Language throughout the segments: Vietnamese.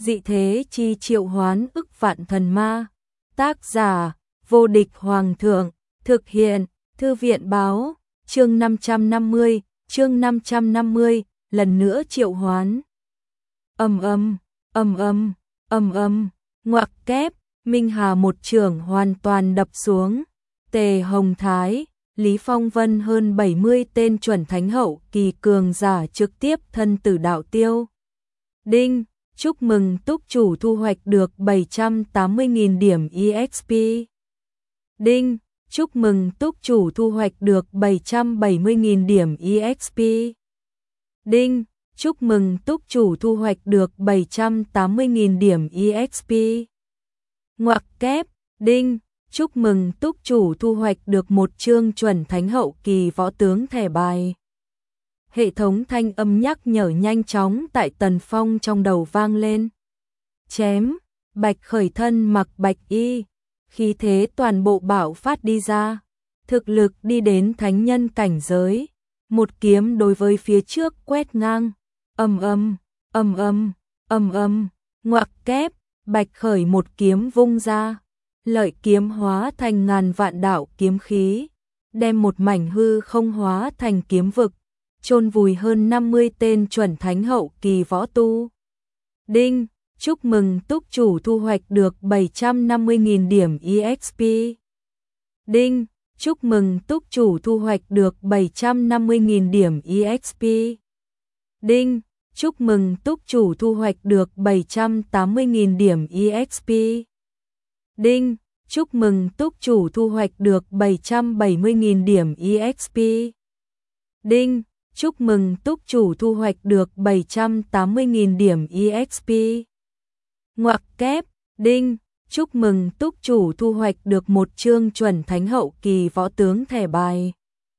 dị thế chi triệu hoán ức vạn thần ma. Tác giả, vô địch hoàng thượng, thực hiện, thư viện báo, chương 550, lần nữa triệu hoán. Ngoặc kép, Minh Hà một chưởng hoàn toàn đập xuống. Tề Hồng Thái, Lý Phong Vân hơn 70 tên chuẩn thánh hậu kỳ cường giả trực tiếp thân tử đạo tiêu. Đinh, chúc mừng túc chủ thu hoạch được 780.000 điểm EXP. Đinh, chúc mừng túc chủ thu hoạch được 770.000 điểm EXP. Đinh, chúc mừng túc chủ thu hoạch được 780.000 điểm EXP. Ngoặc kép, đinh, chúc mừng túc chủ thu hoạch được một chương chuẩn thánh hậu kỳ võ tướng thẻ bài. Hệ thống thanh âm nhắc nhở nhanh chóng tại Tần Phong trong đầu vang lên. Chém, Bạch khởi thân mặc bạch y, khí thế toàn bộ bạo phát đi ra, thực lực đi đến thánh nhân cảnh giới, một kiếm đối với phía trước quét ngang. Ngoặc kép, Bạch khởi một kiếm vung ra, lợi kiếm hóa thành ngàn vạn đạo kiếm khí, đem một mảnh hư không hóa thành kiếm vực, chôn vùi hơn 50 tên chuẩn thánh hậu kỳ võ tu. Đinh, chúc mừng túc chủ thu hoạch được 750.000 điểm EXP. Đinh, chúc mừng túc chủ thu hoạch được 750.000 điểm EXP. Đinh, chúc mừng túc chủ thu hoạch được 780.000 điểm EXP. Đinh, chúc mừng túc chủ thu hoạch được 770.000 điểm EXP. Đinh, chúc mừng túc chủ thu hoạch được 780.000 điểm EXP. Ngoặc kép, đinh, chúc mừng túc chủ thu hoạch được một chương chuẩn thánh hậu kỳ võ tướng thẻ bài.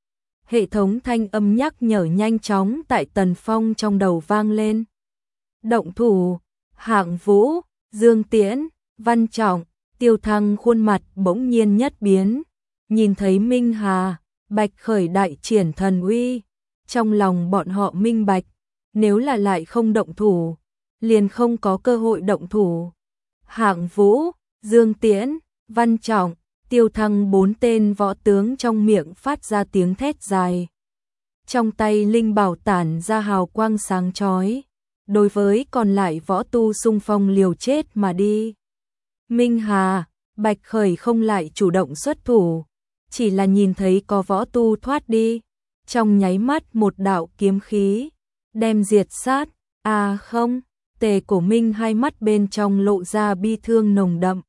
Hệ thống thanh âm nhắc nhở nhanh chóng tại Tần Phong trong đầu vang lên. Động thủ, Hạng Vũ, Dương Tiễn, Văn Trọng, Tiêu Thăng khuôn mặt bỗng nhiên nhất biến, nhìn thấy Minh Hà, Bạch khởi đại triển thần uy, trong lòng bọn họ minh bạch, nếu là lại không động thủ, liền không có cơ hội động thủ. Hạng Vũ, Dương Tiễn, Văn Trọng, Tiêu Thăng bốn tên võ tướng trong miệng phát ra tiếng thét dài. Trong tay linh bảo tản ra hào quang sáng chói, đối với còn lại võ tu xung phong liều chết mà đi. Minh Hà, Bạch khởi không lại chủ động xuất thủ, chỉ là nhìn thấy có võ tu thoát đi, trong nháy mắt một đạo kiếm khí đem diệt sát. Không, Tề Cổ Minh hai mắt bên trong lộ ra bi thương nồng đậm,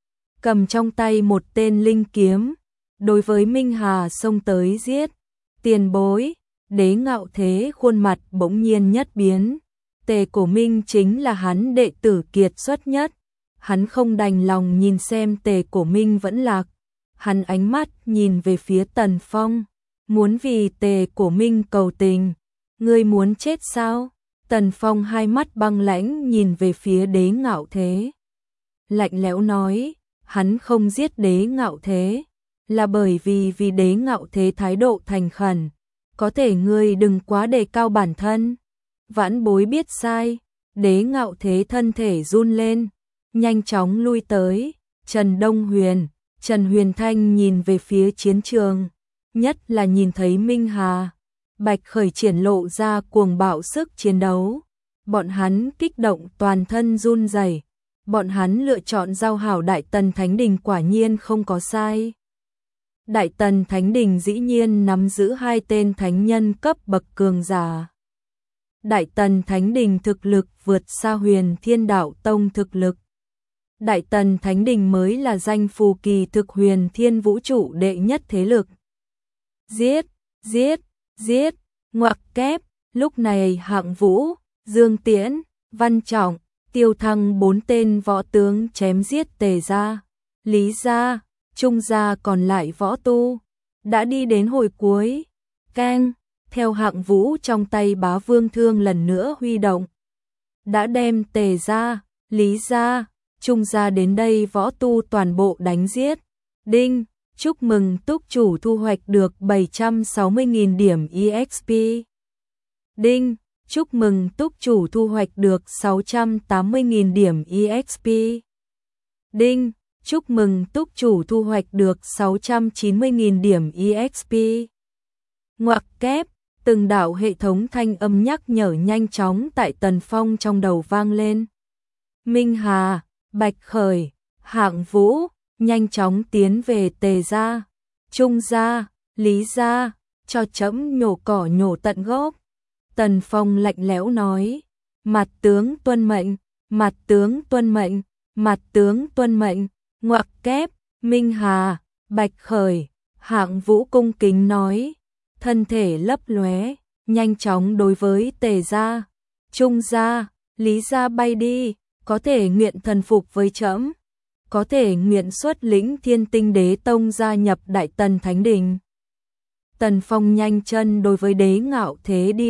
cầm trong tay một tên linh kiếm, đối với Minh Hà xông tới giết. Tiền bối, Đế Ngạo Thế khuôn mặt bỗng nhiên nhất biến, Tề Cổ Minh chính là hắn đệ tử kiệt xuất nhất, hắn không đành lòng nhìn xem Tề Cổ Minh vẫn lạc, hắn ánh mắt nhìn về phía Tần Phong, muốn vì Tề Cổ Minh cầu tình. Ngươi muốn chết sao? Tần Phong hai mắt băng lãnh nhìn về phía Đế Ngạo Thế, lạnh lẽo nói, hắn không giết Đế Ngạo Thế là bởi vì Đế Ngạo Thế thái độ thành khẩn, có thể ngươi đừng quá đề cao bản thân. Vãn bối biết sai. Đế Ngạo Thế thân thể run lên, nhanh chóng lui tới. Trần Đông Huyền, Trần Huyền Thanh nhìn về phía chiến trường, nhất là nhìn thấy Minh Hà, Bạch khởi triển lộ ra cuồng bạo sức chiến đấu, bọn hắn kích động toàn thân run rẩy. Bọn hắn lựa chọn giao hảo Đại Tần Thánh Đình quả nhiên không có sai. Đại Tần Thánh Đình dĩ nhiên nắm giữ hai tên thánh nhân cấp bậc cường giả. Đại Tần Thánh Đình thực lực vượt xa Huyền Thiên Đạo Tông thực lực. Đại Tần Thánh Đình mới là danh phù kỳ thực Huyền Thiên vũ trụ đệ nhất thế lực. Giết, giết, giết, ngoặc kép, lúc này Hạng Vũ, Dương Tiễn, Văn Trọng, Tiêu Thăng bốn tên võ tướng chém giết Tề gia, Lý gia, Trung gia còn lại võ tu, đã đi đến hồi cuối. Keng, theo Hạng Vũ trong tay Bá Vương thương lần nữa huy động, đã đem Tề gia, Lý gia, Trung gia đến đây võ tu toàn bộ đánh giết. Đinh, chúc mừng túc chủ thu hoạch được 760.000 điểm EXP. Đinh, chúc mừng túc chủ thu hoạch được 680.000 điểm EXP. Đinh, chúc mừng túc chủ thu hoạch được 690.000 điểm EXP. Ngoặc kép, từng đạo hệ thống thanh âm nhắc nhở nhanh chóng tại Tần Phong trong đầu vang lên. Minh Hà, Bạch Khởi, Hạng Vũ, nhanh chóng tiến về Tề gia, Trung gia, Lý gia, cho trẫm nhổ cỏ nhổ tận gốc. Tần Phong lạnh lẽo nói, mặt tướng tuân mệnh, mặt tướng tuân mệnh, mặt tướng tuân mệnh. Ngoặc kép, Minh Hà, Bạch Khởi, Hạng Vũ cung kính nói, thân thể lấp lóe, nhanh chóng đối với Tề gia, Trung gia, Lý gia bay đi, có thể nguyện thần phục với trẫm, có thể nguyện xuất lĩnh Thiên Tinh Đế Tông gia nhập Đại Tần Thánh Đình. Tần Phong nhanh chân đối với Đế Ngạo Thế đi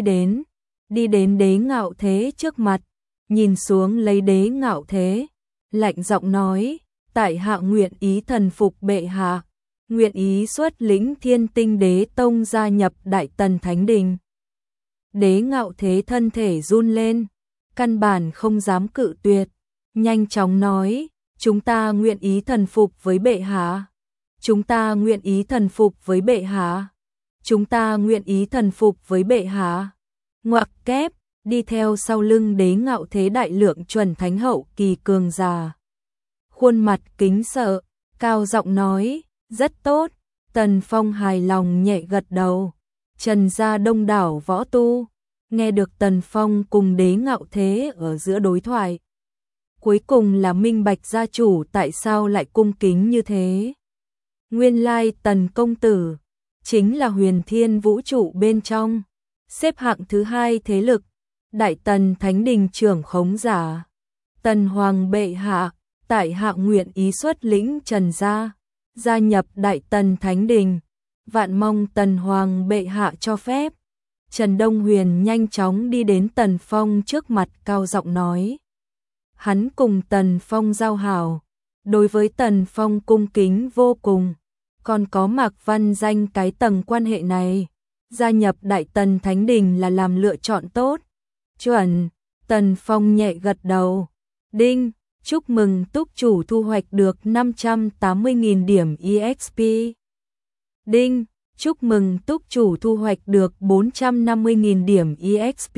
đến Đế Ngạo Thế trước mặt, nhìn xuống lấy Đế Ngạo Thế, lạnh giọng nói, tại hạ nguyện ý thần phục bệ hạ, nguyện ý xuất lĩnh Thiên Tinh Đế Tông gia nhập Đại Tần Thánh Đình. Đế Ngạo Thế thân thể run lên, căn bản không dám cự tuyệt, nhanh chóng nói, chúng ta nguyện ý thần phục với bệ hạ, chúng ta nguyện ý thần phục với bệ hạ, chúng ta nguyện ý thần phục với bệ hạ. Ngoặc kép, đi theo sau lưng Đế Ngạo Thế đại lượng chuẩn thánh hậu kỳ cường giả. Khuôn mặt kính sợ, cao giọng nói, rất tốt. Tần Phong hài lòng nhẹ gật đầu. Trần gia đông đảo võ tu, nghe được Tần Phong cùng Đế Ngạo Thế ở giữa đối thoại. Cuối cùng là minh bạch gia chủ tại sao lại cung kính như thế. Nguyên lai Tần công tử chính là huyền thiên vũ trụ bên trong, xếp hạng thứ 2 thế lực, Đại Tần Thánh Đình trưởng khống giả. Tần Hoàng bệ hạ, tại hạ nguyện ý xuất lĩnh Trần gia nhập Đại Tần Thánh Đình, vạn mong Tần Hoàng bệ hạ cho phép. Trần Đông Huyền nhanh chóng đi đến Tần Phong trước mặt cao giọng nói. Hắn cùng Tần Phong giao hảo, đối với Tần Phong cung kính vô cùng, còn có Mạc Văn Danh cái tầng quan hệ này, gia nhập Đại Tần Thánh Đình là làm lựa chọn tốt. Chuẩn, Tần Phong nhẹ gật đầu. Đinh, chúc mừng túc chủ thu hoạch được 580.000 điểm EXP. Đinh, chúc mừng túc chủ thu hoạch được 450.000 điểm EXP.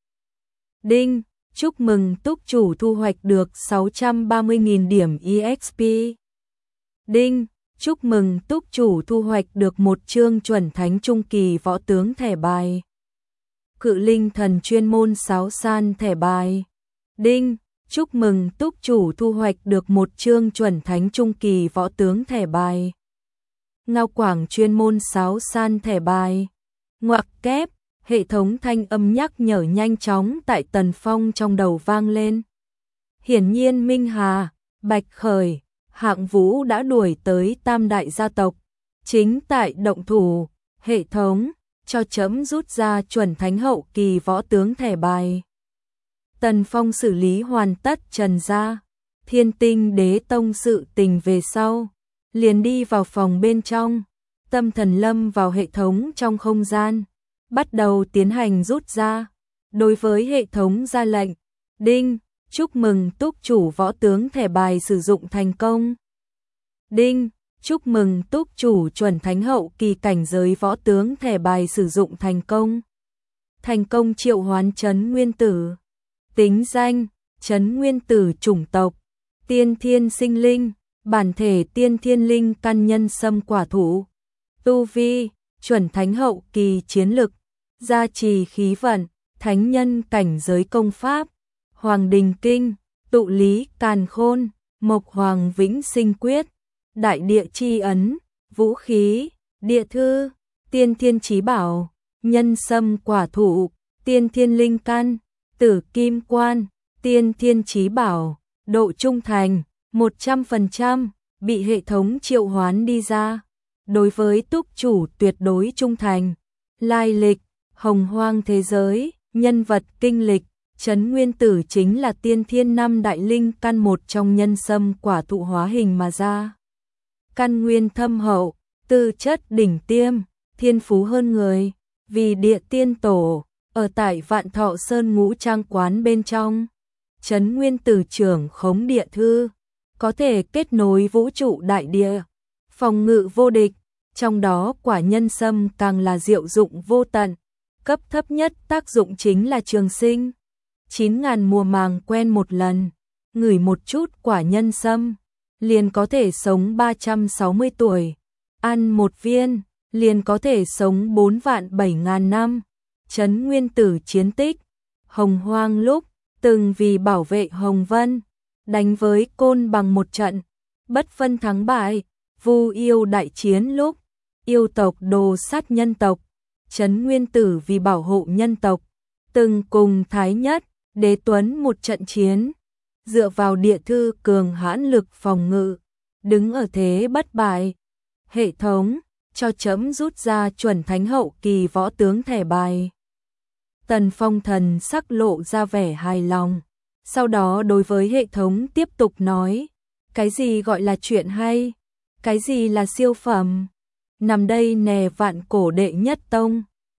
Đinh, chúc mừng túc chủ thu hoạch được 630.000 điểm EXP. Đinh, chúc mừng túc chủ thu hoạch được một chương chuẩn thánh trung kỳ võ tướng thẻ bài. Cự linh thần chuyên môn sáo san thẻ bài. Đinh, chúc mừng túc chủ thu hoạch được một chương chuẩn thánh trung kỳ võ tướng thẻ bài. Ngao quảng chuyên môn sáo san thẻ bài. Ngoặc kép, hệ thống thanh âm nhắc nhở nhanh chóng tại Tần Phong trong đầu vang lên. Hiển nhiên Minh Hà, Bạch Khởi, Hạng Vũ đã đuổi tới tam đại gia tộc, chính tại động thủ, hệ thống, cho chấm rút ra chuẩn thánh hậu kỳ võ tướng thẻ bài. Tần Phong xử lý hoàn tất Trần gia, Thiên Tinh Đế Tông sự tình về sau, liền đi vào phòng bên trong, tâm thần lâm vào hệ thống trong không gian, bắt đầu tiến hành rút ra. Đối với hệ thống ra lệnh, đinh, chúc mừng túc chủ võ tướng thẻ bài sử dụng thành công. Đinh, chúc mừng túc chủ chuẩn thánh hậu kỳ cảnh giới võ tướng thẻ bài sử dụng thành công. Thành công triệu hoán Trấn Nguyên Tử. Tính danh, Trấn Nguyên Tử chủng tộc, tiên thiên sinh linh, bản thể tiên thiên linh căn nhân sâm quả thụ. Tu vi, chuẩn thánh hậu kỳ chiến lực, gia trì khí vận, thánh nhân cảnh giới công pháp, Hoàng Đình Kinh, tụ lý càn khôn, Mộc Hoàng Vĩnh Sinh Quyết, Đại Địa Chi Ấn, vũ khí, địa thư, tiên thiên chí bảo, nhân sâm quả thụ, tiên thiên linh căn, tử kim quan, tiên thiên chí bảo, độ trung thành, 100%, bị hệ thống triệu hoán đi ra. Đối với túc chủ tuyệt đối trung thành. Lai lịch, hồng hoang thế giới, nhân vật kinh lịch, Trấn Nguyên Tử chính là tiên thiên năm đại linh căn một trong nhân sâm quả thụ hóa hình mà ra. Căn nguyên thâm hậu, tư chất đỉnh tiêm, thiên phú hơn người, vì địa tiên tổ, ở tại Vạn Thọ Sơn Ngũ Trang quán bên trong. Trấn Nguyên Tử trưởng khống địa thư, có thể kết nối vũ trụ đại địa, phòng ngự vô địch, trong đó quả nhân sâm càng là diệu dụng vô tận. Cấp thấp nhất tác dụng chính là trường sinh. 9.000 mùa màng quen một lần, ngửi một chút quả nhân sâm, liền có thể sống 360 tuổi. Ăn một viên, liền có thể sống 4 vạn 7.000 năm. Trấn Nguyên Tử chiến tích, Hồng Hoang lúc từng vì bảo vệ Hồng Vân, đánh với Côn Bằng một trận, bất phân thắng bại. Vu yêu đại chiến lúc, yêu tộc đồ sát nhân tộc, Trấn Nguyên Tử vì bảo hộ nhân tộc, từng cùng Thái Nhất, Đế Tuấn một trận chiến, dựa vào địa thư cường hãn lực phòng ngự, đứng ở thế bất bại. Hệ thống cho chấm rút ra chuẩn thánh hậu kỳ võ tướng thẻ bài. Tần Phong thần sắc lộ ra vẻ hài lòng, sau đó đối với hệ thống tiếp tục nói, cái gì gọi là chuyện hay, cái gì là siêu phẩm, nằm đây nè vạn cổ đệ nhất tông.